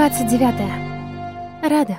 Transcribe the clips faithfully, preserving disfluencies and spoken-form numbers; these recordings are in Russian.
двадцать девятое. Рада.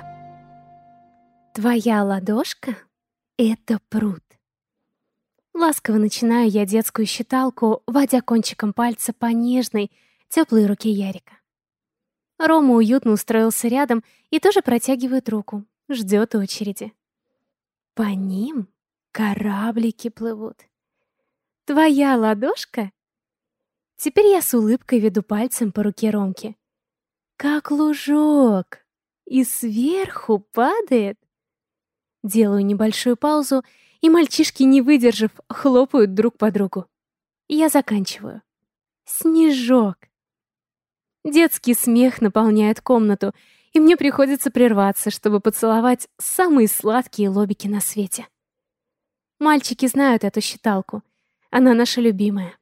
Твоя ладошка — это пруд. Ласково начинаю я детскую считалку, водя кончиком пальца по нежной, теплой руке Ярика. Рома уютно устроился рядом и тоже протягивает руку, ждет очереди. По ним кораблики плывут. Твоя ладошка? Теперь я с улыбкой веду пальцем по руке Ромки. Как лужок. И сверху падает. Делаю небольшую паузу, и мальчишки, не выдержав, хлопают друг по другу. Я заканчиваю. Снежок. Детский смех наполняет комнату, и мне приходится прерваться, чтобы поцеловать самые сладкие лобики на свете. Мальчики знают эту считалку. Она наша любимая.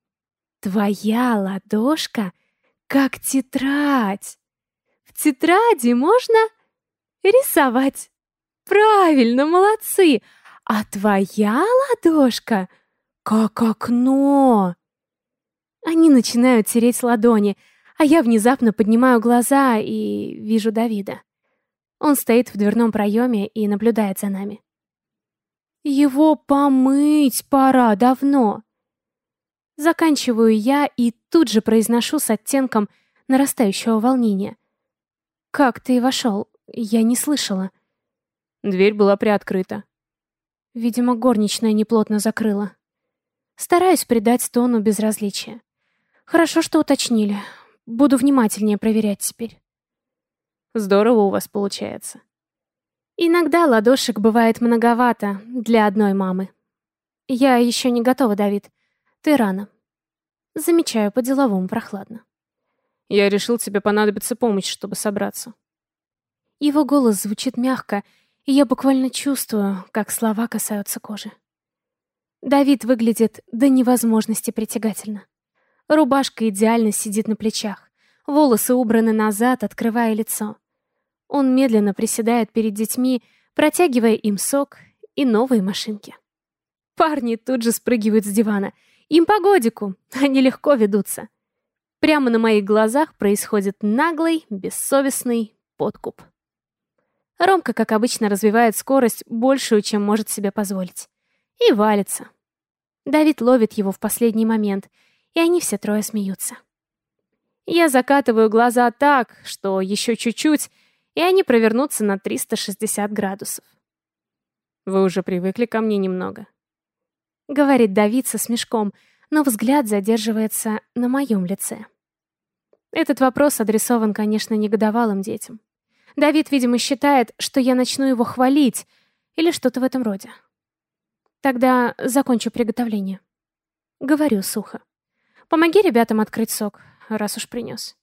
Твоя ладошка как тетрадь. В тетради можно рисовать. Правильно, молодцы. А твоя ладошка как окно. Они начинают тереть ладони, а я внезапно поднимаю глаза и вижу Давида. Он стоит в дверном проеме и наблюдает за нами. Его помыть пора давно. Заканчиваю я и тут же произношу с оттенком нарастающего волнения. «Как ты вошел? Я не слышала». Дверь была приоткрыта. Видимо, горничная неплотно закрыла. Стараюсь придать тону безразличия. Хорошо, что уточнили. Буду внимательнее проверять теперь. Здорово у вас получается. Иногда ладошек бывает многовато для одной мамы. Я еще не готова, Давид. Ты рано. Замечаю по-деловому прохладно. Я решил, тебе понадобится помощь, чтобы собраться. Его голос звучит мягко, и я буквально чувствую, как слова касаются кожи. Давид выглядит до невозможности притягательно. Рубашка идеально сидит на плечах, волосы убраны назад, открывая лицо. Он медленно приседает перед детьми, протягивая им сок и новые машинки. Парни тут же спрыгивают с дивана. Им по годику, они легко ведутся. Прямо на моих глазах происходит наглый, бессовестный подкуп. Ромка, как обычно, развивает скорость большую, чем может себе позволить. И валится. Давид ловит его в последний момент, и они все трое смеются. Я закатываю глаза так, что еще чуть-чуть, и они провернутся на триста шестьдесят градусов. Вы уже привыкли ко мне немного. — говорит Давид со смешком, но взгляд задерживается на моем лице. Этот вопрос адресован, конечно, негодовалым детям. Давид, видимо, считает, что я начну его хвалить или что-то в этом роде. Тогда закончу приготовление. Говорю сухо. Помоги ребятам открыть сок, раз уж принес.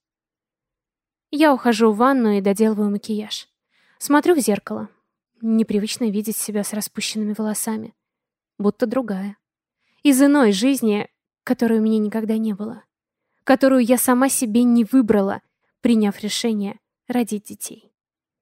Я ухожу в ванную и доделываю макияж. Смотрю в зеркало. Непривычно видеть себя с распущенными волосами. Будто другая. Из иной жизни, которой у меня никогда не было. Которую я сама себе не выбрала, приняв решение родить детей.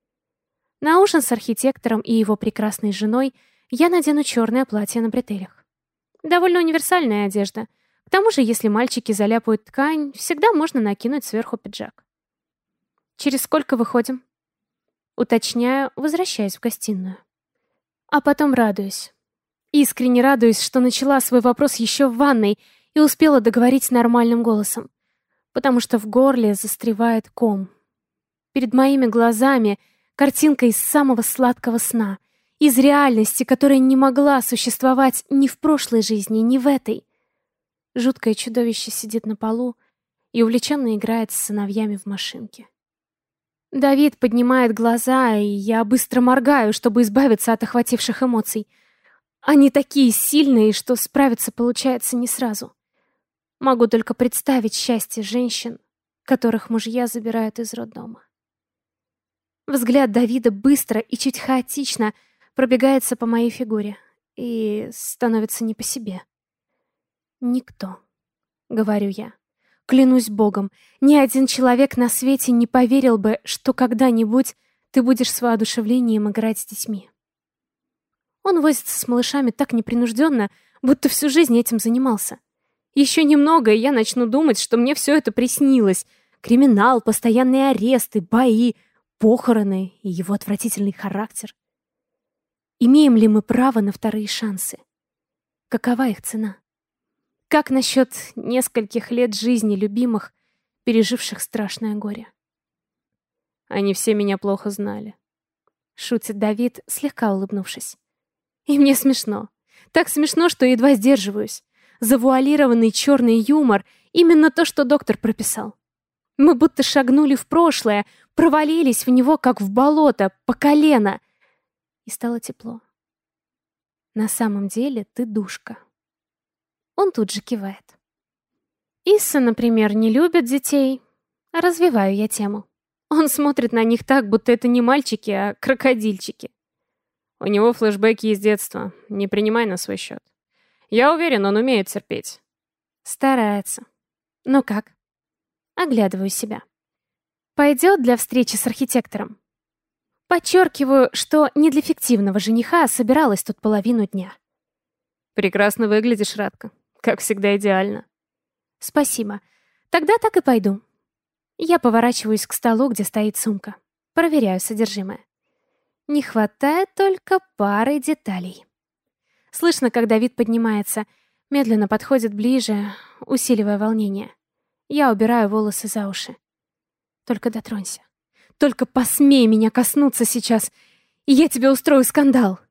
На ужин с архитектором и его прекрасной женой я надену черное платье на бретелях. Довольно универсальная одежда. К тому же, если мальчики заляпают ткань, всегда можно накинуть сверху пиджак. Через сколько выходим? Уточняю, возвращаясь в гостиную. А потом радуюсь. Искренне радуюсь, что начала свой вопрос еще в ванной и успела договорить нормальным голосом, потому что в горле застревает ком. Перед моими глазами картинка из самого сладкого сна, из реальности, которая не могла существовать ни в прошлой жизни, ни в этой. Жуткое чудовище сидит на полу и увлеченно играет с сыновьями в машинке. Давид поднимает глаза, и я быстро моргаю, чтобы избавиться от охвативших эмоций. Они такие сильные, что справиться получается не сразу. Могу только представить счастье женщин, которых мужья забирают из роддома. Взгляд Давида быстро и чуть хаотично пробегается по моей фигуре и становится не по себе. «Никто», — говорю я. Клянусь Богом, ни один человек на свете не поверил бы, что когда-нибудь ты будешь с воодушевлением играть с детьми. Он возится с малышами так непринужденно, будто всю жизнь этим занимался. Еще немного, и я начну думать, что мне все это приснилось, Криминал, постоянные аресты, бои, похороны и его отвратительный характер. Имеем ли мы право на вторые шансы? Какова их цена? Как насчет нескольких лет жизни любимых, переживших страшное горе? Они все меня плохо знали. Шутит Давид, слегка улыбнувшись. И мне смешно. Так смешно, что едва сдерживаюсь. Завуалированный черный юмор — именно то, что доктор прописал. Мы будто шагнули в прошлое, провалились в него, как в болото, по колено. И стало тепло. На самом деле ты душка. Он тут же кивает. Исса, например, не любит детей. Развиваю я тему. Он смотрит на них так, будто это не мальчики, а крокодильчики. У него флешбеки из детства. Не принимай на свой счет. Я уверен, он умеет терпеть. Старается. Ну как? Оглядываю себя. Пойдет для встречи с архитектором. Подчеркиваю, что не для фиктивного жениха, а собиралась тут половину дня. Прекрасно выглядишь, Радка. Как всегда, идеально. Спасибо. Тогда так и пойду. Я поворачиваюсь к столу, где стоит сумка. Проверяю содержимое. Не хватает только пары деталей. Слышно, как Давид поднимается, медленно подходит ближе, усиливая волнение. Я убираю волосы за уши. Только дотронься. Только посмей меня коснуться сейчас, и я тебе устрою скандал.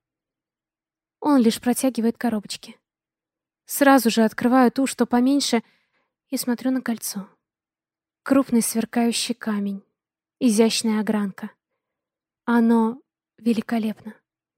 Он лишь протягивает коробочки. Сразу же открываю ту, что поменьше, и смотрю на кольцо. Крупный сверкающий камень, изящная огранка. Оно великолепно.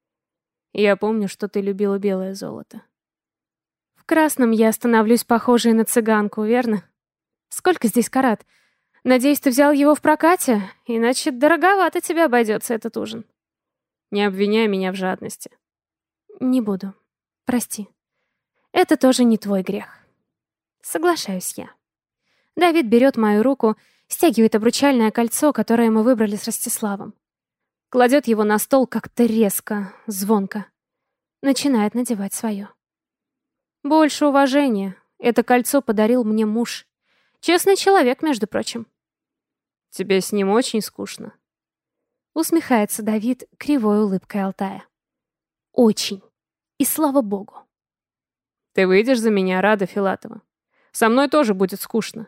Я помню, что ты любила белое золото. В красном я становлюсь похожей на цыганку, верно? Сколько здесь карат? Надеюсь, ты взял его в прокате, иначе дороговато тебе обойдется этот ужин. Не обвиняй меня в жадности. Не буду. Прости. Это тоже не твой грех. Соглашаюсь я. Давид берет мою руку, стягивает обручальное кольцо, которое мы выбрали с Ростиславом. Кладет его на стол как-то резко, звонко. Начинает надевать свое. Больше уважения. Это кольцо подарил мне муж. Честный человек, между прочим. Тебе с ним очень скучно. Усмехается Давид кривой улыбкой Алтая. Очень. И слава богу. Ты выйдешь за меня, Рада Филатова. Со мной тоже будет скучно.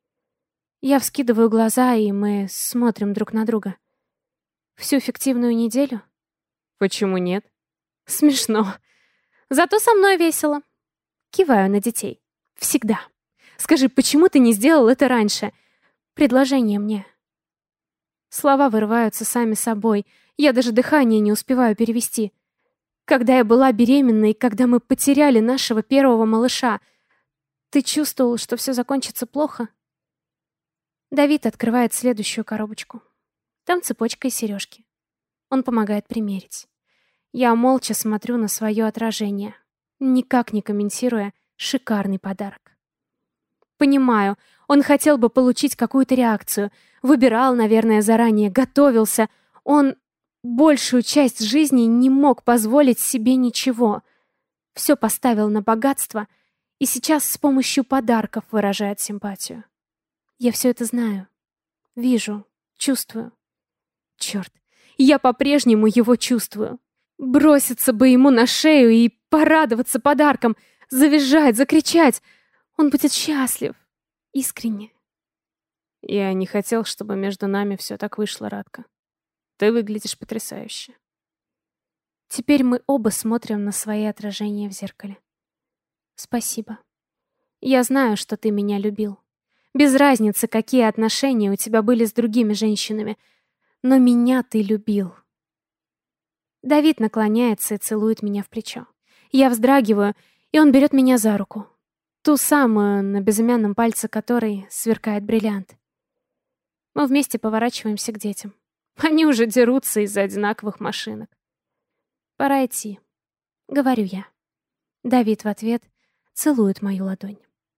Я вскидываю глаза, и мы смотрим друг на друга. Всю фиктивную неделю? Почему нет? Смешно. Зато со мной весело. Киваю на детей. Всегда. Скажи, почему ты не сделал это раньше? Предложение мне. Слова вырываются сами собой. Я даже дыхание не успеваю перевести. Когда я была беременной, когда мы потеряли нашего первого малыша, ты чувствовал, что все закончится плохо? Давид открывает следующую коробочку. Там цепочка и сережки. Он помогает примерить. Я молча смотрю на свое отражение, никак не комментируя шикарный подарок. Понимаю, он хотел бы получить какую-то реакцию. Выбирал, наверное, заранее, готовился. Он большую часть жизни не мог позволить себе ничего. Все поставил на богатство и сейчас с помощью подарков выражает симпатию. Я все это знаю. Вижу, чувствую. Черт, я по-прежнему его чувствую. Броситься бы ему на шею и порадоваться подарком, завизжать, закричать. Он будет счастлив. Искренне. Я не хотел, чтобы между нами все так вышло, Радка. Ты выглядишь потрясающе. Теперь мы оба смотрим на свои отражения в зеркале. Спасибо. Я знаю, что ты меня любил. Без разницы, какие отношения у тебя были с другими женщинами, но меня ты любил. Давид наклоняется и целует меня в плечо. Я вздрагиваю, и он берет меня за руку. Ту самую, на безымянном пальце которой сверкает бриллиант. Мы вместе поворачиваемся к детям. Они уже дерутся из-за одинаковых машинок. Пора идти, говорю я. Давид в ответ целует мою ладонь.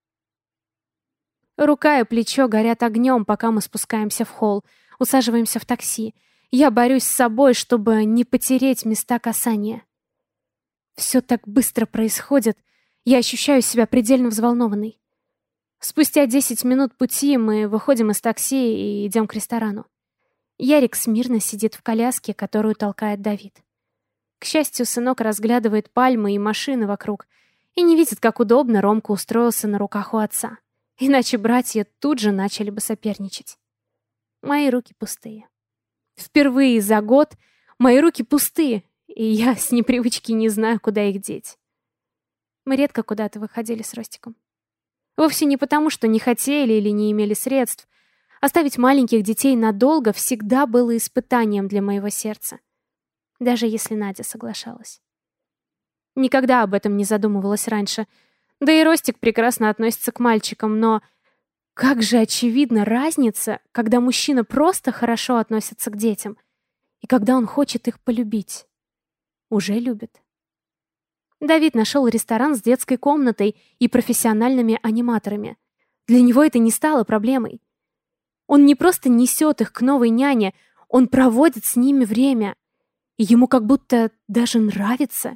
Рука и плечо горят огнем, пока мы спускаемся в холл, усаживаемся в такси. Я борюсь с собой, чтобы не потереть места касания. Все так быстро происходит, я ощущаю себя предельно взволнованной. Спустя десять минут пути мы выходим из такси и идем к ресторану. Ярик смирно сидит в коляске, которую толкает Давид. К счастью, сынок разглядывает пальмы и машины вокруг и не видит, как удобно Ромка устроился на руках у отца. Иначе братья тут же начали бы соперничать. Мои руки пустые. Впервые за год мои руки пустые, и я с непривычки не знаю, куда их деть. Мы редко куда-то выходили с Ростиком. Вовсе не потому, что не хотели или не имели средств. Оставить маленьких детей надолго всегда было испытанием для моего сердца. Даже если Надя соглашалась. Никогда об этом не задумывалась раньше. Да и Ростик прекрасно относится к мальчикам, но как же очевидна разница, когда мужчина просто хорошо относится к детям и когда он хочет их полюбить. Уже любит. Давид нашел ресторан с детской комнатой и профессиональными аниматорами. Для него это не стало проблемой. Он не просто несет их к новой няне, он проводит с ними время. И ему как будто даже нравится.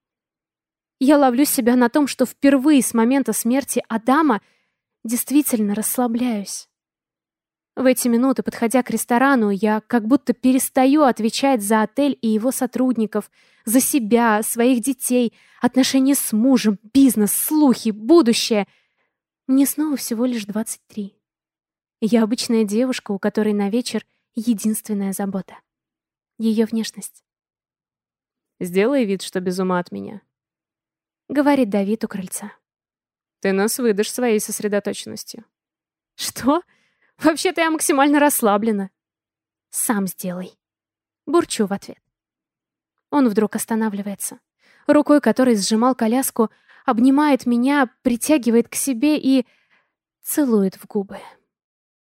Я ловлю себя на том, что впервые с момента смерти Адама действительно расслабляюсь. В эти минуты, подходя к ресторану, я как будто перестаю отвечать за отель и его сотрудников, за себя, своих детей, отношения с мужем, бизнес, слухи, будущее. Мне снова всего лишь двадцать три. Я обычная девушка, у которой на вечер единственная забота — ее внешность. «Сделай вид, что без ума от меня», — говорит Давид у крыльца. «Ты нас выдашь своей сосредоточенностью». «Что? Вообще-то я максимально расслаблена». «Сам сделай». Бурчу в ответ. Он вдруг останавливается. Рукой, которой сжимал коляску, обнимает меня, притягивает к себе и целует в губы.